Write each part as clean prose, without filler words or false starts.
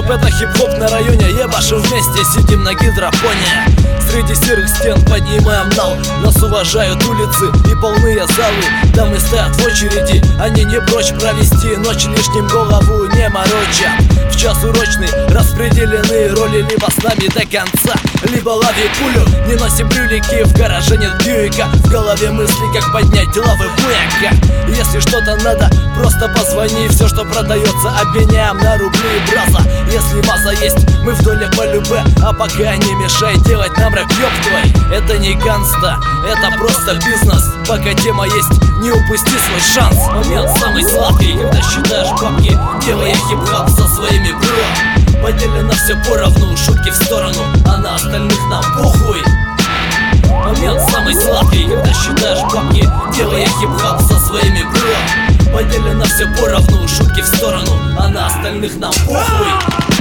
рэп это хип-хоп на районе, ебашим вместе, сидим на гидропоне. Среди серых стен поднимаем нал, нас уважают улицы и полные залы. Дамы стоят в очереди, они не прочь провести ночь, лишним голову не мороча. В час урочный распределены роли, либо с нами до конца, либо лови пулю. Не носим брюлики, в гараже нет Бьюика, в голове мысли, как поднять лавы буяка. Если что-то надо, просто позвони, все, что продается, обменяем на рубли и браза. Если маза есть, мы в доле по любе, а пока не мешай делать нам рэп, ёб твой. Это не ганста, это просто бизнес. Пока тема есть, не упусти свой шанс. Момент самый сладкий, когда считаешь бабки, делая хип-хоп со своими бро. Поделено все поровну, шутки в сторону, а на остальных нам похуй. Момент самый сладкий, когда считаешь бабки, делая хип-хоп со своими бро. Поделено все поровну, шутки в сторону, а на остальных нам похуй.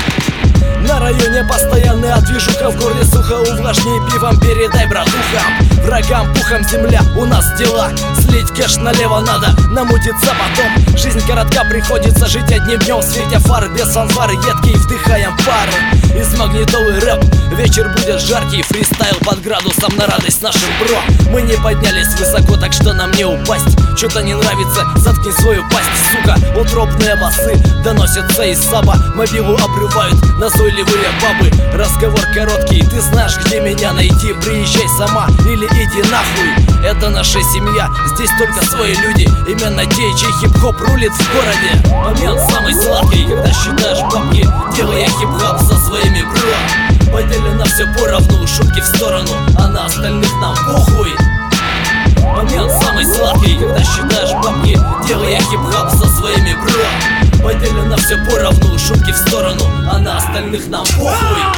На районе постоянная движуха, в горле сухо, увлажни пивом, передай братухам. Врагам пухом земля, у нас дела, слить кэш налево надо, намутиться потом. Жизнь коротка, приходится жить одним днем, светя фары без фанфары, едкий, вдыхаем пары. Из магнитолы рэп, вечер будет жаркий, фристайл под градусом на радость нашим бро. Мы не поднялись высоко, так что нам не упасть. Что-то не нравится, заткни свою пасть, сука. Утробные басы доносятся из саба, мобилу обрывают назойливые бабы. Разговор короткий, ты знаешь, где меня найти. Приезжай сама или иди нахуй. Это наша семья, здесь только свои люди. Именно те, чей хип-хоп рулит в городе. Момент самый сладкий, когда считаешь бабки, делая хип-хоп со своими бро. Поделено все поровну, шутки в сторону, а на остальных нам похуй. Момент самый сладкий, когда считаешь бабки, делая хип-хоп со своими бро. Поделено все поровну, шутки в сторону, а на остальных нам похуй.